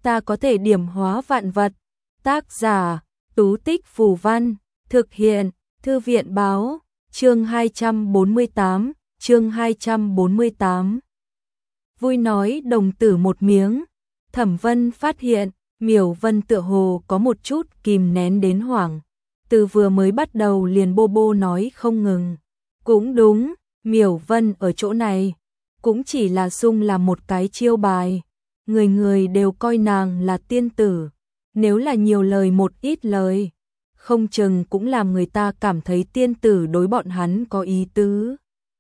ta có thể điểm hóa vạn vật. Tác giả, Tú Tích Phù Văn, thực hiện, Thư viện Báo, chương 248. Vui nói đồng tử một miếng, Thẩm Vân phát hiện, Miểu Vân tựa hồ có một chút kìm nén đến hoảng, từ vừa mới bắt đầu liền bô bô nói không ngừng. Cũng đúng, Miểu Vân ở chỗ này, cũng chỉ là sung là một cái chiêu bài, người người đều coi nàng là tiên tử, nếu là nhiều lời một ít lời, không chừng cũng làm người ta cảm thấy tiên tử đối bọn hắn có ý tứ.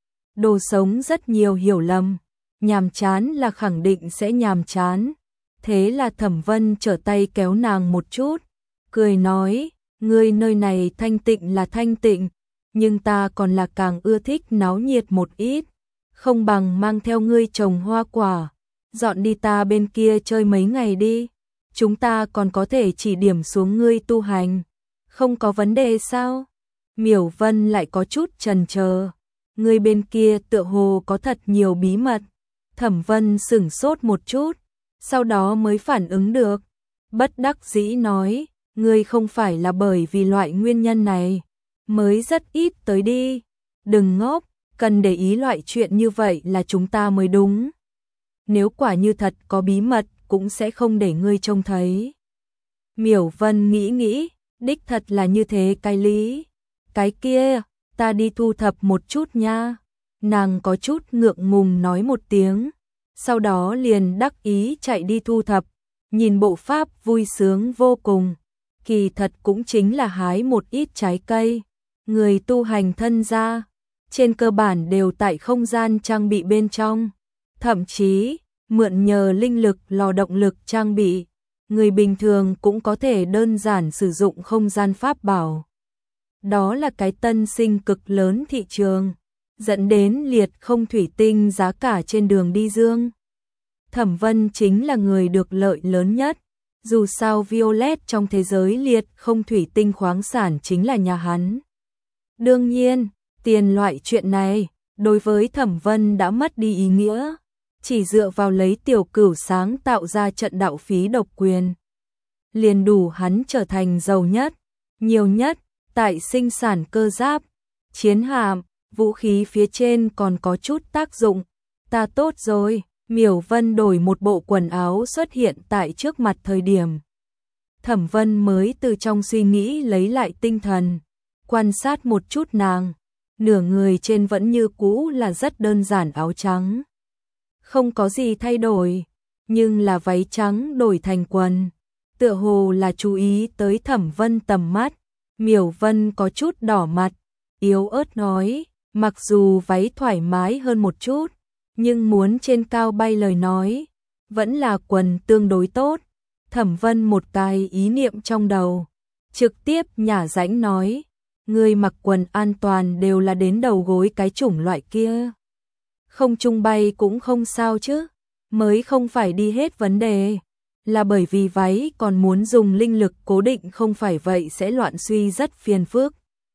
Đồ sống rất nhiều hiểu lầm, nhàm chán là khẳng định sẽ nhàm chán, thế là Thẩm Vân trở tay kéo nàng một chút, cười nói, ngươi nơi này thanh tịnh là thanh tịnh, nhưng ta còn là càng ưa thích náo nhiệt một ít, không bằng mang theo ngươi trồng hoa quả, dọn đi ta bên kia chơi mấy ngày đi, chúng ta còn có thể chỉ điểm xuống ngươi tu hành, không có vấn đề sao? Miểu Vân lại có chút chần chờ, ngươi bên kia tựa hồ có thật nhiều bí mật. Thẩm Vân sửng sốt một chút, sau đó mới phản ứng được, bất đắc dĩ nói, ngươi không phải là bởi vì loại nguyên nhân này mới rất ít tới đi, đừng ngốc, cần để ý loại chuyện như vậy là chúng ta mới đúng. Nếu quả như thật có bí mật cũng sẽ không để ngươi trông thấy. Miểu Vân nghĩ, đích thật là như thế cái lý. Cái kia, ta đi thu thập một chút nha. Nàng có chút ngượng ngùng nói một tiếng, sau đó liền đắc ý chạy đi thu thập, nhìn bộ pháp vui sướng vô cùng. Kỳ thật cũng chính là hái một ít trái cây. Người tu hành thân gia, trên cơ bản đều tại không gian trang bị bên trong, thậm chí mượn nhờ linh lực lò động lực trang bị, người bình thường cũng có thể đơn giản sử dụng không gian pháp bảo. Đó là cái tân sinh cực lớn thị trường, dẫn đến liệt không thủy tinh giá cả trên đường đi dương. Thẩm Vân chính là người được lợi lớn nhất, dù sao Violet trong thế giới liệt không thủy tinh khoáng sản chính là nhà hắn. Đương nhiên, tiền loại chuyện này, đối với Thẩm Vân đã mất đi ý nghĩa, chỉ dựa vào lấy Tiểu Cửu sáng tạo ra trận đạo phí độc quyền, liền đủ hắn trở thành giàu nhất, nhiều nhất, tại sinh sản cơ giáp, chiến hạm, vũ khí phía trên còn có chút tác dụng. Ta tốt rồi, Miểu Vân đổi một bộ quần áo xuất hiện tại trước mặt thời điểm. Thẩm Vân mới từ trong suy nghĩ lấy lại tinh thần, quan sát một chút nàng, nửa người trên vẫn như cũ là rất đơn giản áo trắng. Không có gì thay đổi, nhưng là váy trắng đổi thành quần, tựa hồ là chú ý tới Thẩm Vân tầm mắt. Miểu Vân có chút đỏ mặt, yếu ớt nói, mặc dù váy thoải mái hơn một chút, nhưng muốn trên cao bay lời nói, vẫn là quần tương đối tốt. Thẩm Vân một cái ý niệm trong đầu, trực tiếp nhả rãnh nói, người mặc quần an toàn đều là đến đầu gối cái chủng loại kia. Không trung bay cũng không sao chứ, mới không phải đi hết vấn đề, là bởi vì váy còn muốn dùng linh lực cố định, không phải vậy sẽ loạn suy rất phiền phức.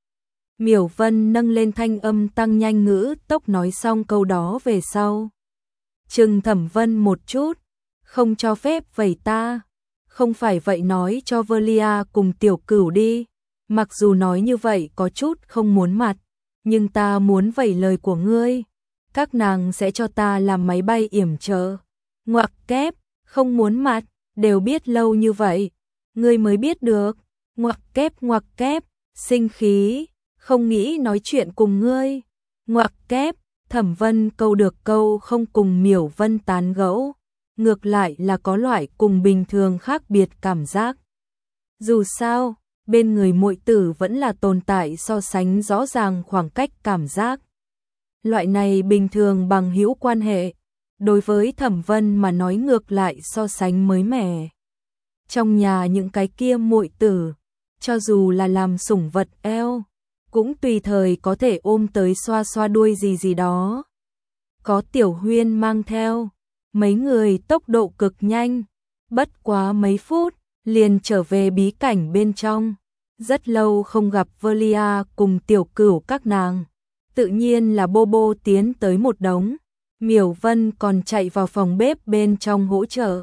Miểu Vân nâng lên thanh âm tăng nhanh ngữ tốc nói xong câu đó về sau, chừng Thẩm Vân một chút, không cho phép vậy ta, không phải vậy nói cho Velia cùng Tiểu Cửu đi, mặc dù nói như vậy có chút không muốn mặt, nhưng ta muốn vậy lời của ngươi, các nàng sẽ cho ta làm máy bay yểm trợ. Ngoặc kép, không muốn mặt, đều biết lâu như vậy, ngươi mới biết được. Ngoặc kép, sinh khí, không nghĩ nói chuyện cùng ngươi. Ngoặc kép, Thẩm Vân câu được câu không cùng Miểu Vân tán gẫu, ngược lại là có loại cùng bình thường khác biệt cảm giác. Dù sao, bên người muội tử vẫn là tồn tại so sánh rõ ràng khoảng cách cảm giác. Loại này bình thường bằng hữu quan hệ, đối với Thẩm Vân mà nói ngược lại so sánh mới mẻ. Trong nhà những cái kia muội tử, cho dù là làm sủng vật eo, cũng tùy thời có thể ôm tới xoa xoa đuôi gì đó. Có Tiểu Huyên mang theo, mấy người tốc độ cực nhanh, bất quá mấy phút, liền trở về bí cảnh bên trong. Rất lâu không gặp Velia cùng Tiểu Cửu các nàng, tự nhiên là Bobo tiến tới một đống. Miểu Vân còn chạy vào phòng bếp bên trong hỗ trợ,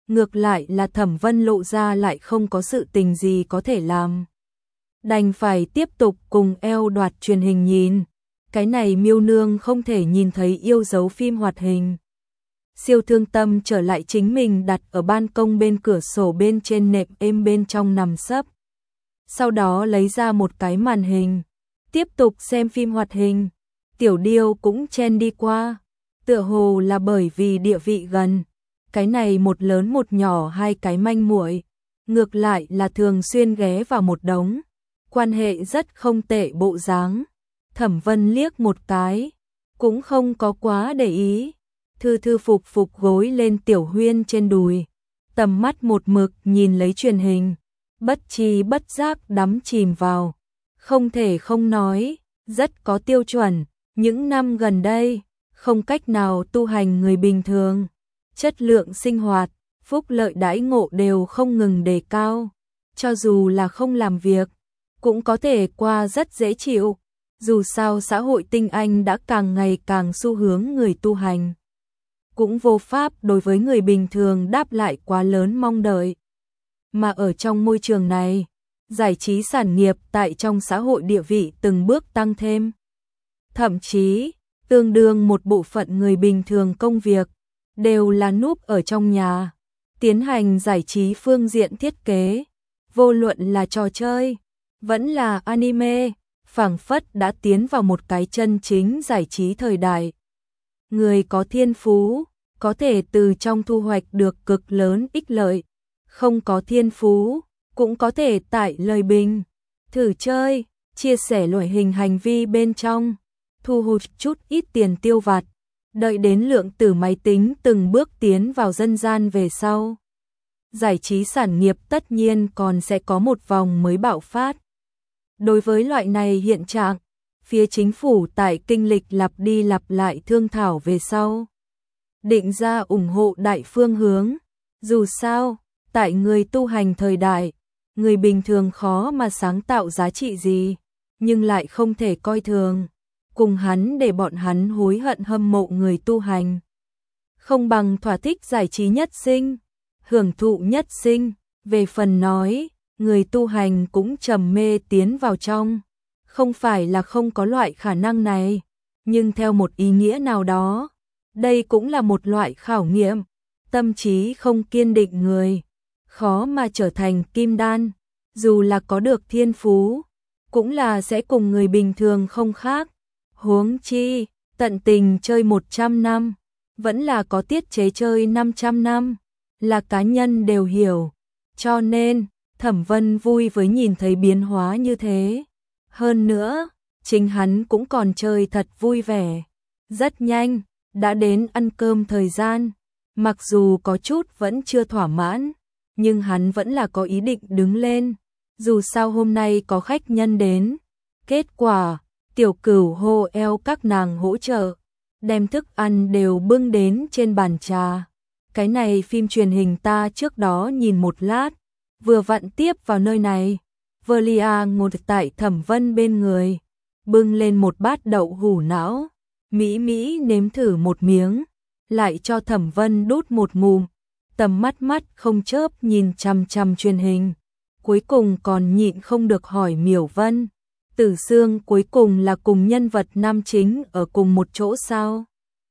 ngược lại là Thẩm Vân Lộ ra lại không có sự tình gì có thể làm. Đành phải tiếp tục cùng eo đoạt truyền hình nhìn. Cái này Miêu Nương không thể nhìn thấy yêu dấu phim hoạt hình. Siêu Thương Tâm trở lại chính mình đặt ở ban công bên cửa sổ bên trên nệm êm bên trong nằm sấp. Sau đó lấy ra một cái màn hình, tiếp tục xem phim hoạt hình. Tiểu Điêu cũng chen đi qua, tựa hồ là bởi vì địa vị gần. Cái này một lớn một nhỏ hai cái manh muội, ngược lại là thường xuyên ghé vào một đống, quan hệ rất không tệ bộ dáng. Thẩm Vân liếc một cái, cũng không có quá để ý, thư thư phục phục gối lên Tiểu Huyên trên đùi, tầm mắt một mực nhìn lấy truyền hình, bất tri bất giác đắm chìm vào. Không thể không nói, rất có tiêu chuẩn, những năm gần đây, không cách nào tu hành người bình thường, chất lượng sinh hoạt, phúc lợi đãi ngộ đều không ngừng đề cao, cho dù là không làm việc, cũng có thể qua rất dễ chịu. Dù sao xã hội tinh anh đã càng ngày càng xu hướng người tu hành, cũng vô pháp đối với người bình thường đáp lại quá lớn mong đợi. Mà ở trong môi trường này, giải trí sản nghiệp tại trong xã hội địa vị từng bước tăng thêm. Thậm chí, tương đương một bộ phận người bình thường công việc, đều là núp ở trong nhà, tiến hành giải trí phương diện thiết kế, vô luận là trò chơi, vẫn là anime, phảng phất đã tiến vào một cái chân chính giải trí thời đại. Người có thiên phú, có thể từ trong thu hoạch được cực lớn ích lợi, không có thiên phú, cũng có thể tại lời bình, thử chơi, chia sẻ loại hình hành vi bên trong, thu hút chút ít tiền tiêu vặt, đợi đến lượng tử máy tính từng bước tiến vào dân gian về sau. Giải trí sản nghiệp tất nhiên còn sẽ có một vòng mới bạo phát. Đối với loại này hiện trạng, phía chính phủ tại kinh lịch lặp đi lặp lại thương thảo về sau, định ra ủng hộ đại phương hướng. Dù sao, tại người tu hành thời đại, người bình thường khó mà sáng tạo giá trị gì, nhưng lại không thể coi thường, cùng hắn để bọn hắn hối hận hâm mộ người tu hành. Không bằng thỏa thích giải trí nhất sinh, hưởng thụ nhất sinh. Về phần nói, người tu hành cũng trầm mê tiến vào trong, không phải là không có loại khả năng này, nhưng theo một ý nghĩa nào đó, đây cũng là một loại khảo nghiệm. Tâm trí không kiên định người, khó mà trở thành kim đan, dù là có được thiên phú, cũng là sẽ cùng người bình thường không khác. Huống chi, tận tình chơi 100 năm, vẫn là có tiết chế chơi 500 năm, là cá nhân đều hiểu. Cho nên, Thẩm Vân vui với nhìn thấy biến hóa như thế. Hơn nữa, chính hắn cũng còn chơi thật vui vẻ. Rất nhanh, đã đến ăn cơm thời gian. Mặc dù có chút vẫn chưa thỏa mãn, nhưng hắn vẫn là có ý định đứng lên. Dù sao hôm nay có khách nhân đến. Kết quả, Tiểu Cửu hô eo các nàng hỗ trợ, đem thức ăn đều bưng đến trên bàn trà. Cái này phim truyền hình ta trước đó nhìn một lát, vừa vặn tiếp vào nơi này. Velia ngồi tại Thẩm Vân bên người, bưng lên một bát đậu hủ não, mỹ mỹ nếm thử một miếng, lại cho Thẩm Vân đút một ngụm, tầm mắt không chớp nhìn chằm chằm truyền hình. Cuối cùng còn nhịn không được hỏi Miểu Vân, Tử Sương cuối cùng là cùng nhân vật nam chính ở cùng một chỗ sao?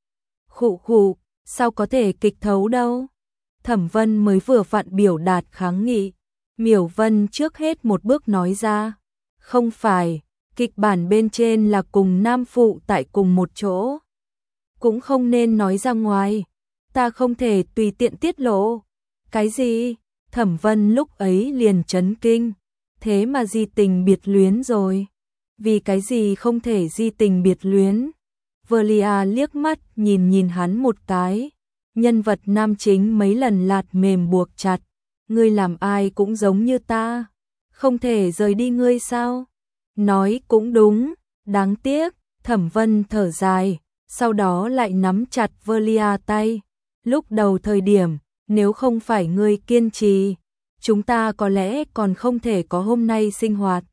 Khụ khụ, sao có thể kịch thấu đâu? Thẩm Vân mới vừa vặn biểu đạt kháng nghị. Miểu Vân trước hết một bước nói ra, không phải, kịch bản bên trên là cùng nam phụ tại cùng một chỗ. Cũng không nên nói ra ngoài, ta không thể tùy tiện tiết lộ. Cái gì? Thẩm Vân lúc ấy liền chấn kinh, thế mà di tình biệt luyến rồi. Vì cái gì không thể di tình biệt luyến? Velia liếc mắt nhìn hắn một cái, nhân vật nam chính mấy lần lạt mềm buộc chặt. Ngươi làm ai cũng giống như ta, không thể rời đi ngươi sao? Nói cũng đúng, đáng tiếc. Thẩm Vân thở dài, sau đó lại nắm chặt Velia tay. Lúc đầu thời điểm, nếu không phải ngươi kiên trì, chúng ta có lẽ còn không thể có hôm nay sinh hoạt.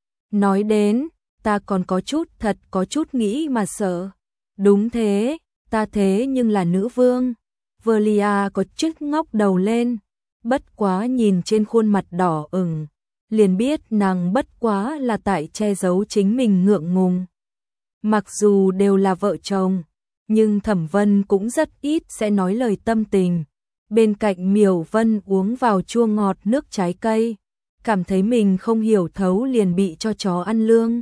Nói đến, ta còn có chút nghĩ mà sợ. Đúng thế, ta thế nhưng là nữ vương. Velia có chút ngóc đầu lên, bất quá nhìn trên khuôn mặt đỏ ửng, liền biết nàng bất quá là tại che giấu chính mình ngượng ngùng. Mặc dù đều là vợ chồng, nhưng Thẩm Vân cũng rất ít sẽ nói lời tâm tình. Bên cạnh Miểu Vân uống vào chua ngọt nước trái cây, cảm thấy mình không hiểu thấu liền bị cho chó ăn lương.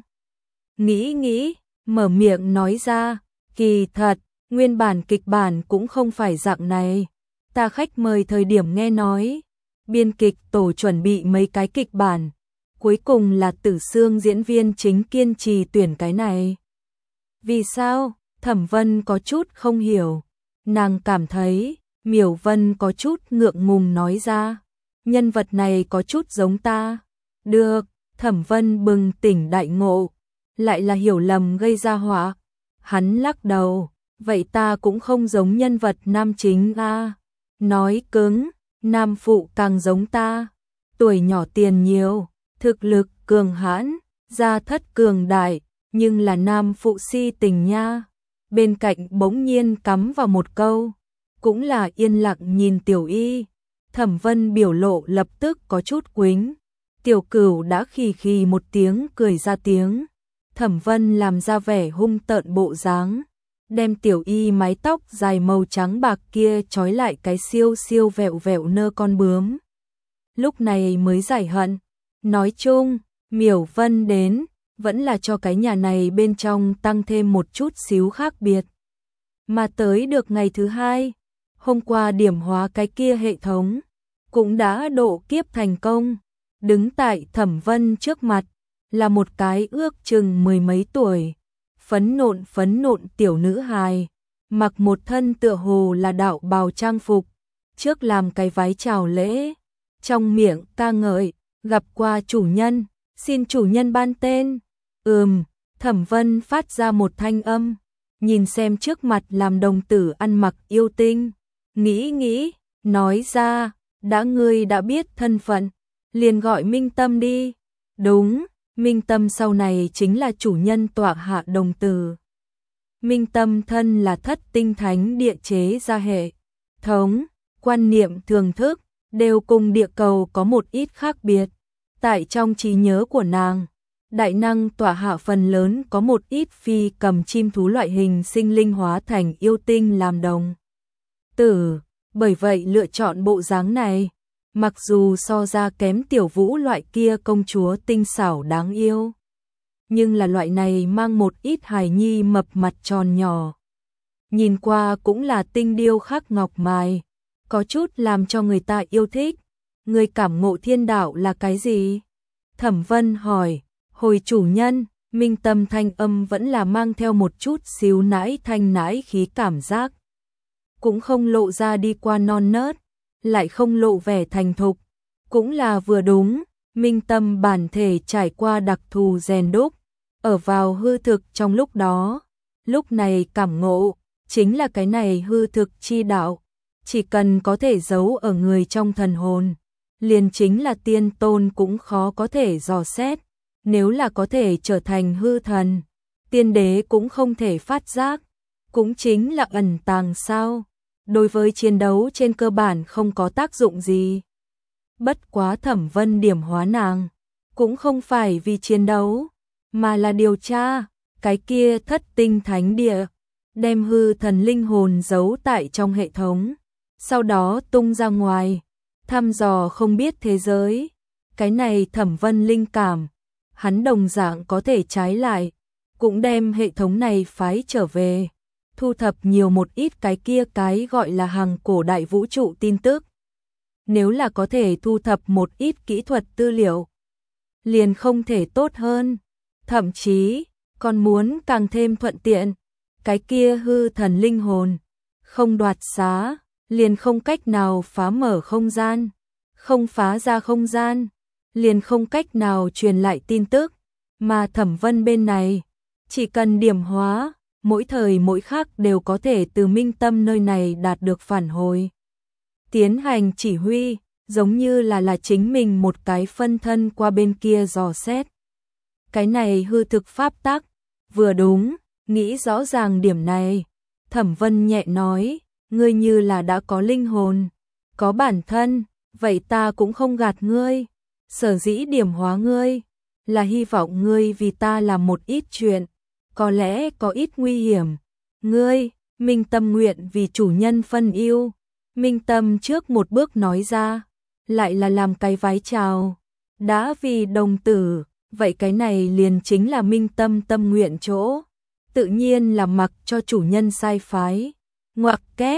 Nghĩ, mở miệng nói ra, kỳ thật, nguyên bản kịch bản cũng không phải dạng này. Ta khách mời thời điểm nghe nói, biên kịch tổ chuẩn bị mấy cái kịch bản, cuối cùng là Tử Sương diễn viên chính kiên trì tuyển cái này. Vì sao? Thẩm Vân có chút không hiểu. Nàng cảm thấy, Miểu Vân có chút ngượng ngùng nói ra, nhân vật này có chút giống ta. Được, Thẩm Vân bừng tỉnh đại ngộ, lại là hiểu lầm gây ra họa. Hắn lắc đầu, vậy ta cũng không giống nhân vật nam chính a. Nói cứng, nam phụ càng giống ta, tuổi nhỏ tiền nhiều, thực lực cường hãn, gia thất cường đại, nhưng là nam phụ si tình nha. Bên cạnh bỗng nhiên cắm vào một câu, cũng là yên lặng nhìn Tiểu Y. Thẩm Vân biểu lộ lập tức có chút quĩnh. Tiểu Cửu đã khì khì một tiếng cười ra tiếng. Thẩm Vân làm ra vẻ hung tợn bộ dáng, đem Tiểu Y mái tóc dài màu trắng bạc kia trói lại cái siêu siêu vẹo vẹo nơ con bướm. Lúc này mới giải hận. Nói chung, Miểu Vân đến, vẫn là cho cái nhà này bên trong tăng thêm một chút xíu khác biệt. Mà tới được ngày thứ hai, hôm qua điểm hóa cái kia hệ thống, cũng đã độ kiếp thành công. Đứng tại Thẩm Vân trước mặt, là một cái ước chừng mười mấy tuổi, phấn nộn tiểu nữ hài, mặc một thân tựa hồ là đạo bào trang phục, trước làm cái vái chào lễ, trong miệng ca ngợi, gặp qua chủ nhân, xin chủ nhân ban tên. Thẩm Vân phát ra một thanh âm, nhìn xem trước mặt làm đồng tử ăn mặc yêu tinh, nghĩ, nói ra, đã ngươi đã biết thân phận, liền gọi Minh Tâm đi. Đúng, Minh Tâm sau này chính là chủ nhân tọa hạ đồng tử. Minh Tâm thân là thất tinh thánh địa chế ra hệ thống, quan niệm thưởng thức, đều cùng địa cầu có một ít khác biệt. Tại trong trí nhớ của nàng, đại năng tọa hạ phần lớn có một ít phi cầm chim thú loại hình sinh linh hóa thành yêu tinh làm đồng tử, bởi vậy lựa chọn bộ dáng này, mặc dù so ra kém Tiểu Vũ loại kia công chúa tinh xảo đáng yêu, nhưng là loại này mang một ít hài nhi mập mặt tròn nhỏ, nhìn qua cũng là tinh điêu khắc ngọc mài, có chút làm cho người ta yêu thích. Người cảm ngộ thiên đạo là cái gì? Thẩm Vân hỏi. Hồi chủ nhân, Minh Tâm thanh âm vẫn là mang theo một chút xíu nãi thanh nãi khí cảm giác, cũng không lộ ra đi qua non nớt, lại không lộ vẻ thành thục, cũng là vừa đúng. Minh Tâm bản thể trải qua đặc thù rèn đúc, ở vào hư thực trong lúc đó, lúc này cảm ngộ chính là cái này hư thực chi đạo, chỉ cần có thể giấu ở người trong thần hồn, liền chính là tiên tôn cũng khó có thể dò xét. Nếu là có thể trở thành hư thần, tiên đế cũng không thể phát giác, cũng chính là ẩn tàng sao. Đối với chiến đấu trên cơ bản không có tác dụng gì. Bất quá Thẩm Vân điểm hóa nàng, cũng không phải vì chiến đấu, mà là điều tra, cái kia thất tinh thánh địa, đem hư thần linh hồn giấu tại trong hệ thống, sau đó tung ra ngoài, thăm dò không biết thế giới. Cái này Thẩm Vân linh cảm, hắn đồng dạng có thể trái lại, cũng đem hệ thống này phái trở về, thu thập nhiều một ít cái kia cái gọi là hàng cổ đại vũ trụ tin tức. Nếu là có thể thu thập một ít kỹ thuật tư liệu, liền không thể tốt hơn, thậm chí còn muốn càng thêm thuận tiện. Cái kia hư thần linh hồn, không đoạt xá, liền không cách nào phá mở không gian, không phá ra không gian, liền không cách nào truyền lại tin tức, mà Thẩm Vân bên này, chỉ cần điểm hóa, mỗi thời mỗi khắc đều có thể từ Minh Tâm nơi này đạt được phản hồi. Tiến hành chỉ huy, giống như là chính mình một cái phân thân qua bên kia dò xét. Cái này hư thực pháp tắc, vừa đúng, nghĩ rõ ràng điểm này, Thẩm Vân nhẹ nói, ngươi như là đã có linh hồn, có bản thân, vậy ta cũng không gạt ngươi. Sở dĩ điểm hóa ngươi, là hy vọng ngươi vì ta làm một ít chuyện, có lẽ có ít nguy hiểm. Ngươi, Minh Tâm nguyện vì chủ nhân phân ưu. Minh Tâm trước một bước nói ra, lại là làm cái vái chào. Đã vì đồng tử, vậy cái này liền chính là Minh Tâm tâm nguyện chỗ. Tự nhiên là mặc cho chủ nhân sai phái. Ngoặc kép,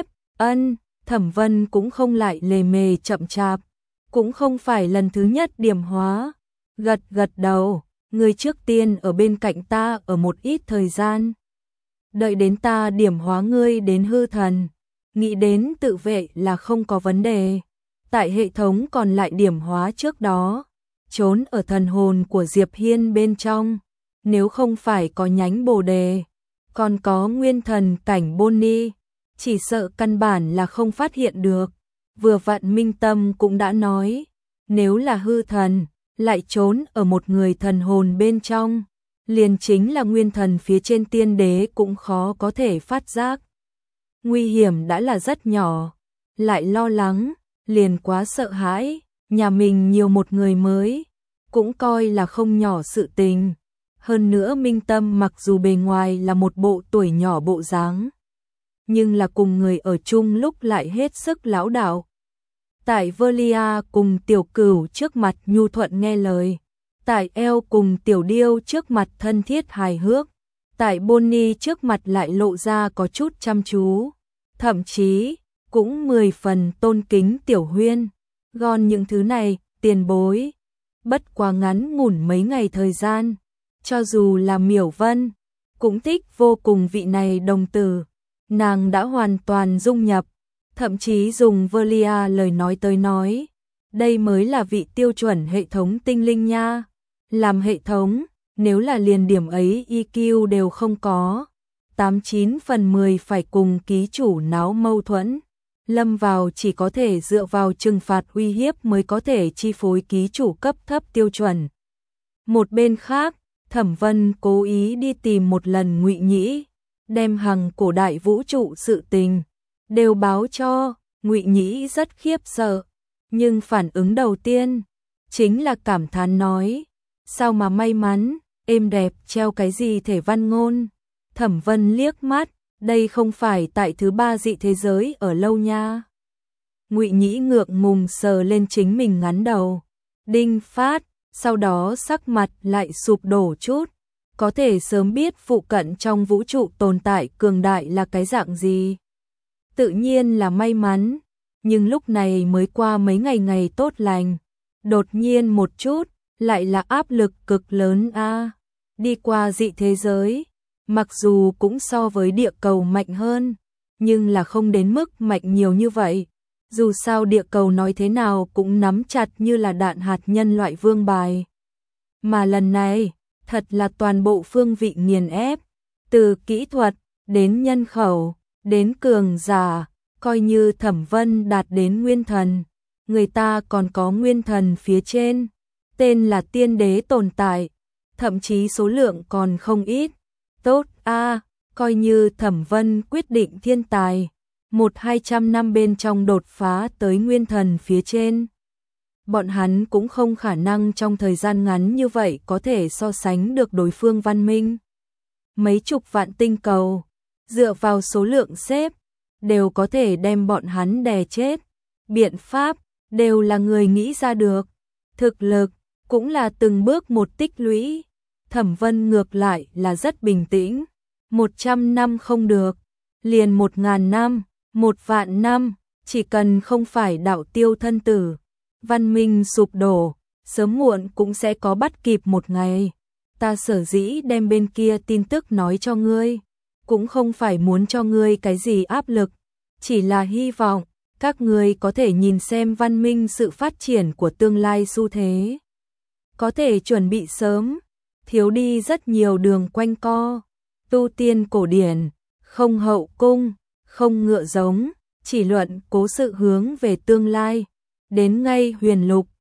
Thẩm Vân cũng không lại lề mề chậm chạp, cũng không phải lần thứ nhất điểm hóa. Gật gật đầu, ngươi trước tiên ở bên cạnh ta ở một ít thời gian. Đợi đến ta điểm hóa ngươi đến hư thần, nghĩ đến tự vệ là không có vấn đề. Tại hệ thống còn lại điểm hóa trước đó, trốn ở thần hồn của Diệp Hiên bên trong, nếu không phải có nhánh bồ đề, còn có nguyên thần cảnh Bonnie, chỉ sợ căn bản là không phát hiện được. Vừa vặn Minh Tâm cũng đã nói, nếu là hư thần, lại trốn ở một người thần hồn bên trong, liền chính là nguyên thần phía trên tiên đế cũng khó có thể phát giác. Nguy hiểm đã là rất nhỏ, lại lo lắng, liền quá sợ hãi, nhà mình nhiều một người mới, cũng coi là không nhỏ sự tình. Hơn nữa Minh Tâm mặc dù bề ngoài là một bộ tuổi nhỏ bộ dáng, nhưng là cùng người ở chung lúc lại hết sức lão đạo. Tại Velia cùng Tiểu Cửu trước mặt nhu thuận nghe lời, tại El cùng Tiểu Điêu trước mặt thân thiết hài hước, tại Bonnie trước mặt lại lộ ra có chút chăm chú, thậm chí cũng 10 phần tôn kính Tiểu Huyên. Gòn những thứ này, tiền bối, bất quá ngắn ngủn mấy ngày thời gian, cho dù là Miểu Vân, cũng thích vô cùng vị này đồng tử, nàng đã hoàn toàn dung nhập, thậm chí dùng Velia lời nói tới nói, đây mới là vị tiêu chuẩn hệ thống tinh linh nha. Làm hệ thống, nếu là liền điểm ấy EQ đều không có, 89 phần 10 phải cùng ký chủ náo mâu thuẫn, lâm vào chỉ có thể dựa vào trừng phạt uy hiếp mới có thể chi phối ký chủ cấp thấp tiêu chuẩn. Một bên khác, Thẩm Vân cố ý đi tìm một lần Ngụy Nhĩ, đem hằng cổ đại vũ trụ sự tình đều báo cho. Ngụy Nhĩ rất khiếp sợ, nhưng phản ứng đầu tiên chính là cảm thán nói, sao mà may mắn, êm đẹp treo cái gì thể văn ngôn. Thẩm Vân liếc mắt, đây không phải tại thứ 3 dị thế giới ở lâu nha. Ngụy Nhĩ ngượng ngùng sờ lên chính mình ngắn đầu, đinh phát, sau đó sắc mặt lại sụp đổ chút, có thể sớm biết phụ cận trong vũ trụ tồn tại cường đại là cái dạng gì. Tự nhiên là may mắn, nhưng lúc này mới qua mấy ngày tốt lành, đột nhiên một chút, lại là áp lực cực lớn a. Đi qua dị thế giới, mặc dù cũng so với địa cầu mạnh hơn, nhưng là không đến mức mạnh nhiều như vậy. Dù sao địa cầu nói thế nào cũng nắm chặt như là đạn hạt nhân loại vương bài. Mà lần này, thật là toàn bộ phương vị nghiền ép, từ kỹ thuật, đến nhân khẩu, đến cường giả, coi như Thẩm Vân đạt đến nguyên thần. Người ta còn có nguyên thần phía trên, tên là tiên đế tồn tại, thậm chí số lượng còn không ít. Tốt a, coi như Thẩm Vân quyết định thiên tài, 100-200 năm bên trong đột phá tới nguyên thần phía trên. Bọn hắn cũng không khả năng trong thời gian ngắn như vậy có thể so sánh được đối phương văn minh. Mấy chục vạn tinh cầu, dựa vào số lượng xếp, đều có thể đem bọn hắn đè chết. Biện pháp, đều là người nghĩ ra được. Thực lực, cũng là từng bước một tích lũy. Thẩm Vân ngược lại là rất bình tĩnh. 100 năm không được, liền 1000 năm, 1.000 năm, chỉ cần không phải đạo tiêu thân tử, văn minh sụp đổ, sớm muộn cũng sẽ có bắt kịp một ngày. Ta sở dĩ đem bên kia tin tức nói cho ngươi, cũng không phải muốn cho ngươi cái gì áp lực, chỉ là hy vọng các ngươi có thể nhìn xem văn minh sự phát triển của tương lai xu thế. Có thể chuẩn bị sớm, thiếu đi rất nhiều đường quanh co, tu tiên cổ điển, không hậu cung, không ngựa giống, chỉ luận cố sự hướng về tương lai, đến ngay huyền lục,